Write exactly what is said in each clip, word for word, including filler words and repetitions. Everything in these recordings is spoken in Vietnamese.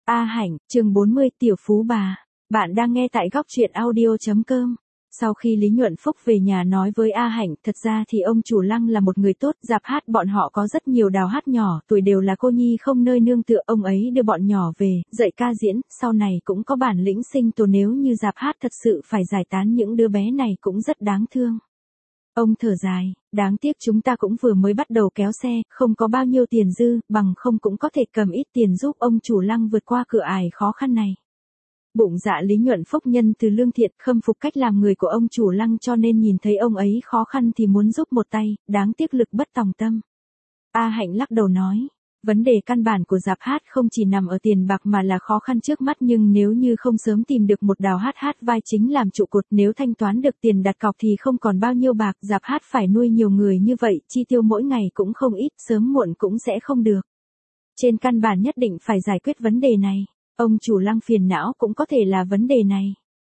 A Hạnh, chương bốn mươi, Tiểu Phú Bà. Bạn đang nghe tại góc truyện audio chấm com. Sau khi Lý Nhuận Phúc về nhà nói với A Hạnh, thật ra thì ông chủ Lăng là một người tốt, dạp hát bọn họ có rất nhiều đào hát nhỏ, tuổi đều là cô nhi không nơi nương tựa, ông ấy đưa bọn nhỏ về, dạy ca diễn, sau này cũng có bản lĩnh sinh tồn, nếu như dạp hát thật sự phải giải tán những đứa bé này cũng rất đáng thương. Ông thở dài, đáng tiếc chúng ta cũng vừa mới bắt đầu kéo xe, không có bao nhiêu tiền dư, bằng không cũng có thể cầm ít tiền giúp ông chủ Lăng vượt qua cửa ải khó khăn này. Bụng dạ Lý Nhuận Phúc nhân từ lương thiện, khâm phục cách làm người của ông chủ Lăng, cho nên nhìn thấy ông ấy khó khăn thì muốn giúp một tay, đáng tiếc lực bất tòng tâm. A Hạnh lắc đầu nói, vấn đề căn bản của dạp hát không chỉ nằm ở tiền bạc mà là khó khăn trước mắt, nhưng nếu như không sớm tìm được một đào hát hát vai chính làm trụ cột, nếu thanh toán được tiền đặt cọc thì không còn bao nhiêu bạc, dạp hát phải nuôi nhiều người như vậy, chi tiêu mỗi ngày cũng không ít, sớm muộn cũng sẽ không được. Trên căn bản nhất định phải giải quyết vấn đề này. Ông chủ Lăng phiền não cũng có thể là vấn đề này.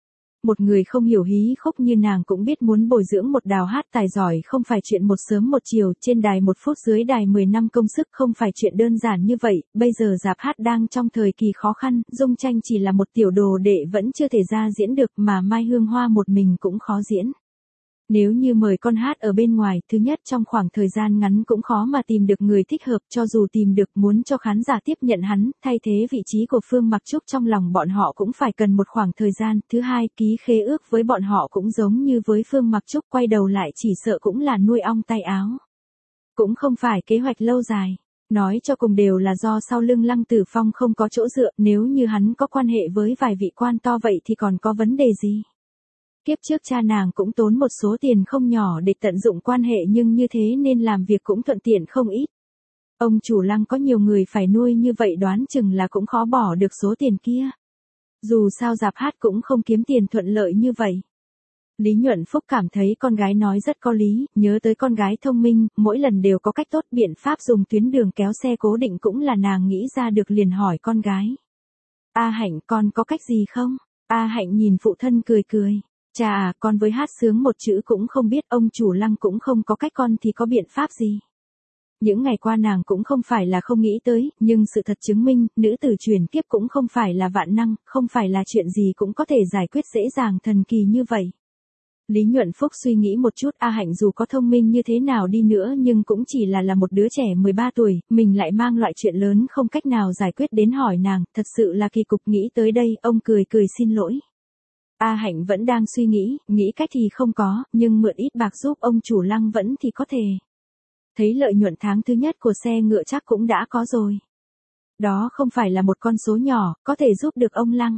Một người không hiểu hí khúc như nàng cũng biết muốn bồi dưỡng một đào hát tài giỏi không phải chuyện một sớm một chiều, trên đài một phút dưới đài mười năm công sức không phải chuyện đơn giản như vậy, bây giờ dạp hát đang trong thời kỳ khó khăn, Dung Tranh chỉ là một tiểu đồ đệ vẫn chưa thể ra diễn được, mà Mai Hương Hoa một mình cũng khó diễn. Nếu như mời con hát ở bên ngoài, thứ nhất trong khoảng thời gian ngắn cũng khó mà tìm được người thích hợp, cho dù tìm được muốn cho khán giả tiếp nhận hắn, thay thế vị trí của Phương Mặc Trúc trong lòng bọn họ cũng phải cần một khoảng thời gian. Thứ hai, ký khế ước với bọn họ cũng giống như với Phương Mặc Trúc, quay đầu lại chỉ sợ cũng là nuôi ong tay áo. Cũng không phải kế hoạch lâu dài. Nói cho cùng đều là do sau lưng Lăng Tử Phong không có chỗ dựa, nếu như hắn có quan hệ với vài vị quan to vậy thì còn có vấn đề gì. Kiếp trước cha nàng cũng tốn một số tiền không nhỏ để tận dụng quan hệ, nhưng như thế nên làm việc cũng thuận tiện không ít. Ông chủ Lăng có nhiều người phải nuôi như vậy, đoán chừng là cũng khó bỏ được số tiền kia. Dù sao dạp hát cũng không kiếm tiền thuận lợi như vậy. Lý Nhuận Phúc cảm thấy con gái nói rất có lý, nhớ tới con gái thông minh, mỗi lần đều có cách tốt, biện pháp dùng tuyến đường kéo xe cố định cũng là nàng nghĩ ra được, liền hỏi con gái. A Hạnh, con có cách gì không? A Hạnh nhìn phụ thân cười cười. Chà à, con với hát sướng một chữ cũng không biết, ông chủ Lăng cũng không có cách, con thì có biện pháp gì? Những ngày qua nàng cũng không phải là không nghĩ tới, nhưng sự thật chứng minh, nữ tử truyền kiếp cũng không phải là vạn năng, không phải là chuyện gì cũng có thể giải quyết dễ dàng thần kỳ như vậy. Lý Nhuận Phúc suy nghĩ một chút, A Hạnh dù có thông minh như thế nào đi nữa nhưng cũng chỉ là là một đứa trẻ mười ba tuổi, mình lại mang loại chuyện lớn không cách nào giải quyết đến hỏi nàng, thật sự là kỳ cục. Nghĩ tới đây, ông cười cười xin lỗi. A Hạnh vẫn đang suy nghĩ, nghĩ cách thì không có, nhưng mượn ít bạc giúp ông chủ Lăng vẫn thì có thể. Thấy lợi nhuận tháng thứ nhất của xe ngựa chắc cũng đã có rồi. Đó không phải là một con số nhỏ, có thể giúp được ông Lăng.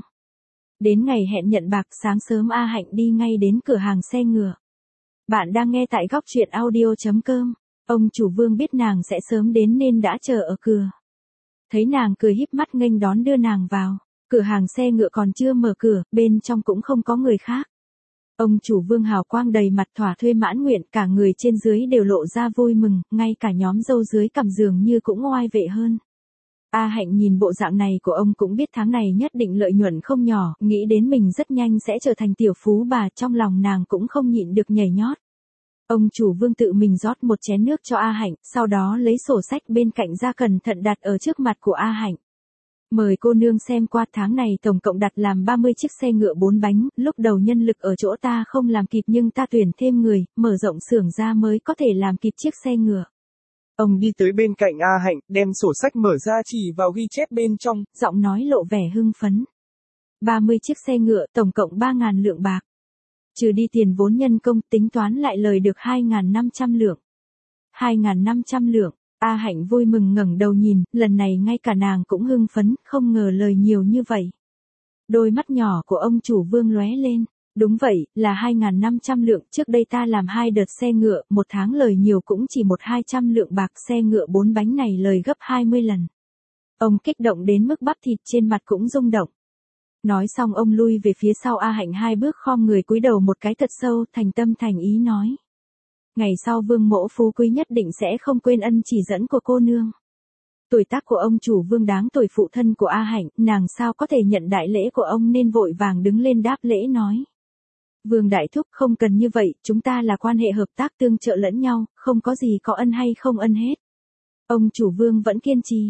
Đến ngày hẹn nhận bạc, sáng sớm A Hạnh đi ngay đến cửa hàng xe ngựa. Bạn đang nghe tại góc truyện audio chấm com. Ông chủ Vương biết nàng sẽ sớm đến nên đã chờ ở cửa. Thấy nàng cười híp mắt nghênh đón đưa nàng vào. Cửa hàng xe ngựa còn chưa mở cửa, bên trong cũng không có người khác. Ông chủ Vương hào quang đầy mặt, thỏa thuê mãn nguyện, cả người trên dưới đều lộ ra vui mừng, ngay cả nhóm dâu dưới cằm dường như cũng oai vệ hơn. A Hạnh nhìn bộ dạng này của ông cũng biết tháng này nhất định lợi nhuận không nhỏ, nghĩ đến mình rất nhanh sẽ trở thành tiểu phú bà, trong lòng nàng cũng không nhịn được nhảy nhót. Ông chủ Vương tự mình rót một chén nước cho A Hạnh, sau đó lấy sổ sách bên cạnh ra cẩn thận đặt ở trước mặt của A Hạnh. Mời cô nương xem qua, tháng này tổng cộng đặt làm ba mươi chiếc xe ngựa bốn bánh, lúc đầu nhân lực ở chỗ ta không làm kịp nhưng ta tuyển thêm người, mở rộng xưởng ra mới có thể làm kịp chiếc xe ngựa. Ông đi tới bên cạnh A Hạnh, đem sổ sách mở ra chỉ vào ghi chép bên trong, giọng nói lộ vẻ hưng phấn. ba mươi chiếc xe ngựa, tổng cộng ba ngàn lượng bạc. Trừ đi tiền vốn nhân công, tính toán lại lời được hai ngàn năm trăm lượng. hai ngàn năm trăm lượng. A Hạnh vui mừng ngẩng đầu nhìn, lần này ngay cả nàng cũng hưng phấn, không ngờ lời nhiều như vậy. Đôi mắt nhỏ của ông chủ Vương lóe lên, đúng vậy, là hai ngàn năm trăm lượng, trước đây ta làm hai đợt xe ngựa, một tháng lời nhiều cũng chỉ một hai trăm lượng bạc, xe ngựa bốn bánh này lời gấp hai mươi lần. Ông kích động đến mức bắp thịt trên mặt cũng rung động. Nói xong ông lui về phía sau A Hạnh hai bước, khom người cúi đầu một cái thật sâu, thành tâm thành ý nói. Ngày sau Vương mỗ phú quý nhất định sẽ không quên ân chỉ dẫn của cô nương. Tuổi tác của ông chủ Vương đáng tuổi phụ thân của A Hạnh, nàng sao có thể nhận đại lễ của ông nên vội vàng đứng lên đáp lễ nói. Vương đại thúc, không cần như vậy, chúng ta là quan hệ hợp tác tương trợ lẫn nhau, không có gì có ân hay không ân hết. Ông chủ Vương vẫn kiên trì.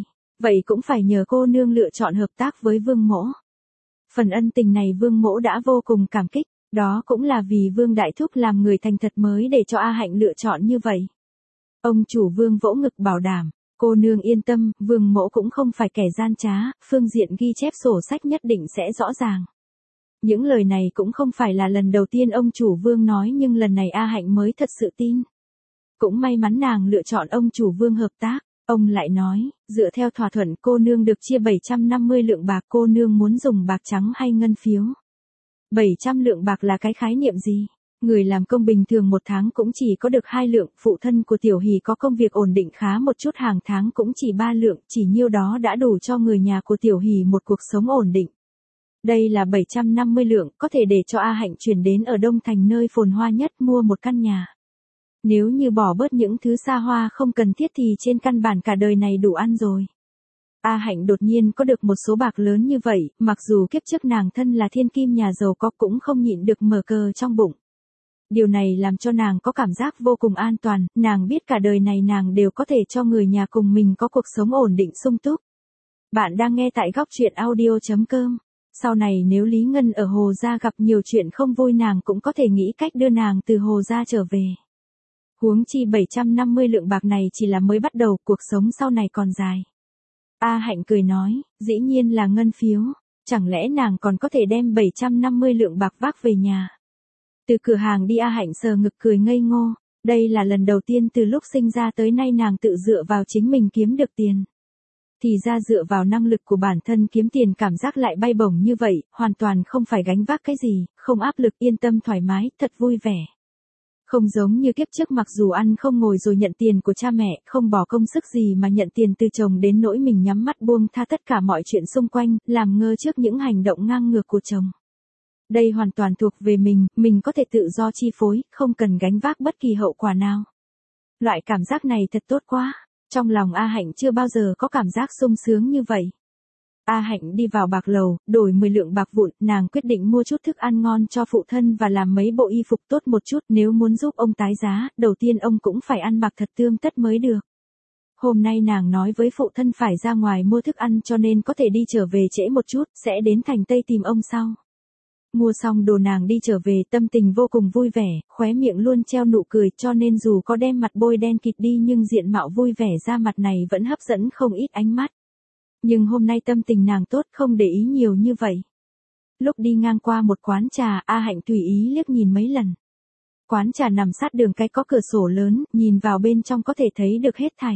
Vậy cũng phải nhờ cô nương lựa chọn hợp tác với Vương Mỗ. Phần ân tình này Vương Mỗ đã vô cùng cảm kích, đó cũng là vì Vương Đại Thúc làm người thành thật mới để cho A Hạnh lựa chọn như vậy. Ông chủ Vương vỗ ngực bảo đảm, cô nương yên tâm, Vương Mỗ cũng không phải kẻ gian trá, phương diện ghi chép sổ sách nhất định sẽ rõ ràng. Những lời này cũng không phải là lần đầu tiên ông chủ Vương nói nhưng lần này A Hạnh mới thật sự tin. Cũng may mắn nàng lựa chọn ông chủ Vương hợp tác. Ông lại nói, dựa theo thỏa thuận cô nương được chia bảy trăm năm mươi lượng bạc, cô nương muốn dùng bạc trắng hay ngân phiếu. bảy trăm lượng bạc là cái khái niệm gì? Người làm công bình thường một tháng cũng chỉ có được hai lượng, phụ thân của Tiểu Hỷ có công việc ổn định khá một chút hàng tháng cũng chỉ ba lượng, chỉ nhiêu đó đã đủ cho người nhà của Tiểu Hỷ một cuộc sống ổn định. Đây là bảy trăm năm mươi lượng, có thể để cho A Hạnh chuyển đến ở Đông Thành nơi phồn hoa nhất mua một căn nhà. Nếu như bỏ bớt những thứ xa hoa không cần thiết thì trên căn bản cả đời này đủ ăn rồi. A Hạnh đột nhiên có được một số bạc lớn như vậy, mặc dù kiếp trước nàng thân là thiên kim nhà giàu có cũng không nhịn được mở cờ trong bụng. Điều này làm cho nàng có cảm giác vô cùng an toàn, nàng biết cả đời này nàng đều có thể cho người nhà cùng mình có cuộc sống ổn định sung túc. Bạn đang nghe tại góc truyện audio chấm com. Sau này nếu Lý Ngân ở Hồ Gia gặp nhiều chuyện không vui nàng cũng có thể nghĩ cách đưa nàng từ Hồ Gia trở về. Huống chi bảy trăm năm mươi lượng bạc này chỉ là mới bắt đầu, cuộc sống sau này còn dài. A Hạnh cười nói, dĩ nhiên là ngân phiếu, chẳng lẽ nàng còn có thể đem bảy trăm năm mươi lượng bạc vác về nhà. Từ cửa hàng đi A Hạnh sờ ngực cười ngây ngô, đây là lần đầu tiên từ lúc sinh ra tới nay nàng tự dựa vào chính mình kiếm được tiền. Thì ra dựa vào năng lực của bản thân kiếm tiền cảm giác lại bay bổng như vậy, hoàn toàn không phải gánh vác cái gì, không áp lực, yên tâm thoải mái, thật vui vẻ. Không giống như kiếp trước mặc dù ăn không ngồi rồi nhận tiền của cha mẹ, không bỏ công sức gì mà nhận tiền từ chồng đến nỗi mình nhắm mắt buông tha tất cả mọi chuyện xung quanh, làm ngơ trước những hành động ngang ngược của chồng. Đây hoàn toàn thuộc về mình, mình có thể tự do chi phối, không cần gánh vác bất kỳ hậu quả nào. Loại cảm giác này thật tốt quá, trong lòng A Hạnh chưa bao giờ có cảm giác sung sướng như vậy. A Hạnh đi vào bạc lầu, đổi mười lượng bạc vụn, nàng quyết định mua chút thức ăn ngon cho phụ thân và làm mấy bộ y phục tốt một chút, nếu muốn giúp ông tái giá, đầu tiên ông cũng phải ăn mặc thật tươm tất mới được. Hôm nay nàng nói với phụ thân phải ra ngoài mua thức ăn cho nên có thể đi trở về trễ một chút, sẽ đến thành Tây tìm ông sau. Mua xong đồ nàng đi trở về tâm tình vô cùng vui vẻ, khóe miệng luôn treo nụ cười cho nên dù có đem mặt bôi đen kịt đi nhưng diện mạo vui vẻ ra mặt này vẫn hấp dẫn không ít ánh mắt. Nhưng hôm nay tâm tình nàng tốt không để ý nhiều như vậy. Lúc đi ngang qua một quán trà, A Hạnh tùy ý liếc nhìn mấy lần. Quán trà nằm sát đường cái có cửa sổ lớn, nhìn vào bên trong có thể thấy được hết thảy.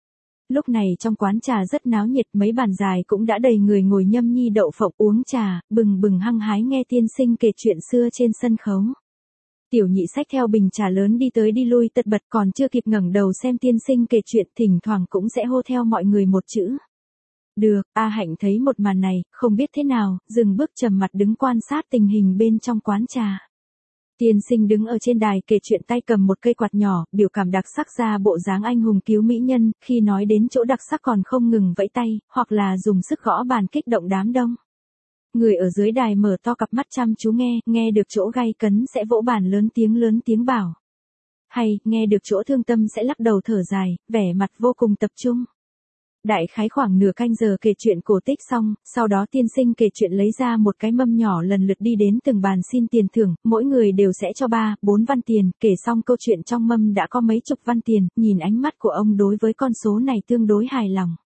Lúc này trong quán trà rất náo nhiệt, mấy bàn dài cũng đã đầy người ngồi nhâm nhi đậu phộng uống trà, bừng bừng hăng hái nghe tiên sinh kể chuyện xưa trên sân khấu. Tiểu Nhị xách theo bình trà lớn đi tới đi lui tật bật, còn chưa kịp ngẩng đầu xem tiên sinh kể chuyện, thỉnh thoảng cũng sẽ hô theo mọi người một chữ. Được, A Hạnh thấy một màn này, không biết thế nào, dừng bước trầm mặt đứng quan sát tình hình bên trong quán trà. Tiên sinh đứng ở trên đài kể chuyện tay cầm một cây quạt nhỏ, biểu cảm đặc sắc ra bộ dáng anh hùng cứu mỹ nhân, khi nói đến chỗ đặc sắc còn không ngừng vẫy tay, hoặc là dùng sức gõ bàn kích động đám đông. Người ở dưới đài mở to cặp mắt chăm chú nghe, nghe được chỗ gay cấn sẽ vỗ bàn lớn tiếng lớn tiếng bảo. Hay, nghe được chỗ thương tâm sẽ lắc đầu thở dài, vẻ mặt vô cùng tập trung. Đại khái khoảng nửa canh giờ kể chuyện cổ tích xong, sau đó tiên sinh kể chuyện lấy ra một cái mâm nhỏ lần lượt đi đến từng bàn xin tiền thưởng, mỗi người đều sẽ cho ba, bốn văn tiền, kể xong câu chuyện trong mâm đã có mấy chục văn tiền, nhìn ánh mắt của ông đối với con số này tương đối hài lòng.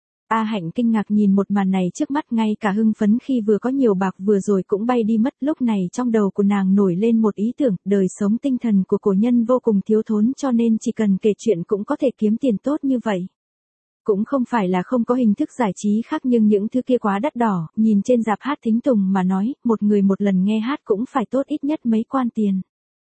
A Hạnh kinh ngạc nhìn một màn này trước mắt, ngay cả hưng phấn khi vừa có nhiều bạc vừa rồi cũng bay đi mất, lúc này trong đầu của nàng nổi lên một ý tưởng, đời sống tinh thần của cổ nhân vô cùng thiếu thốn cho nên chỉ cần kể chuyện cũng có thể kiếm tiền tốt như vậy. Cũng không phải là không có hình thức giải trí khác nhưng những thứ kia quá đắt đỏ, nhìn trên rạp hát thính tùng mà nói, một người một lần nghe hát cũng phải tốt ít nhất mấy quan tiền.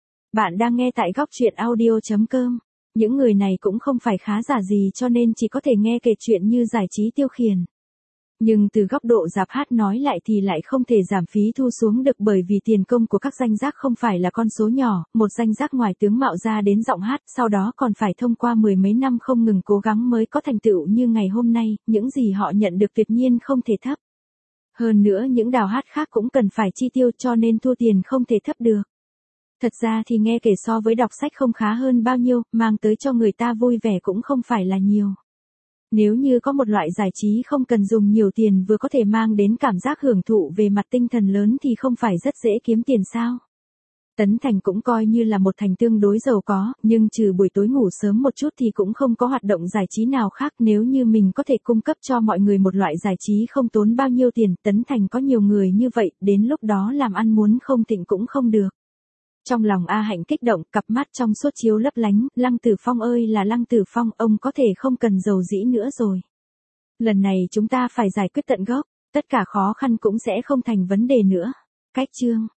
Bạn đang nghe tại góc truyện audio chấm com. Những người này cũng không phải khá giả gì cho nên chỉ có thể nghe kể chuyện như giải trí tiêu khiển. Nhưng từ góc độ rạp hát nói lại thì lại không thể giảm phí thu xuống được bởi vì tiền công của các danh giác không phải là con số nhỏ, một danh giác ngoài tướng mạo ra đến giọng hát, sau đó còn phải thông qua mười mấy năm không ngừng cố gắng mới có thành tựu như ngày hôm nay, những gì họ nhận được tuyệt nhiên không thể thấp. Hơn nữa những đào hát khác cũng cần phải chi tiêu cho nên thua tiền không thể thấp được. Thật ra thì nghe kể so với đọc sách không khá hơn bao nhiêu, mang tới cho người ta vui vẻ cũng không phải là nhiều. Nếu như có một loại giải trí không cần dùng nhiều tiền vừa có thể mang đến cảm giác hưởng thụ về mặt tinh thần lớn thì không phải rất dễ kiếm tiền sao? Tấn Thành cũng coi như là một thành tương đối giàu có, nhưng trừ buổi tối ngủ sớm một chút thì cũng không có hoạt động giải trí nào khác. Nếu như mình có thể cung cấp cho mọi người một loại giải trí không tốn bao nhiêu tiền, Tấn Thành có nhiều người như vậy, đến lúc đó làm ăn muốn không thịnh cũng không được. Trong lòng A Hạnh kích động, cặp mắt trong suốt chiếu lấp lánh, Lăng Tử Phong ơi là Lăng Tử Phong, ông có thể không cần giàu dĩ nữa rồi. Lần này chúng ta phải giải quyết tận gốc, tất cả khó khăn cũng sẽ không thành vấn đề nữa. Cách chương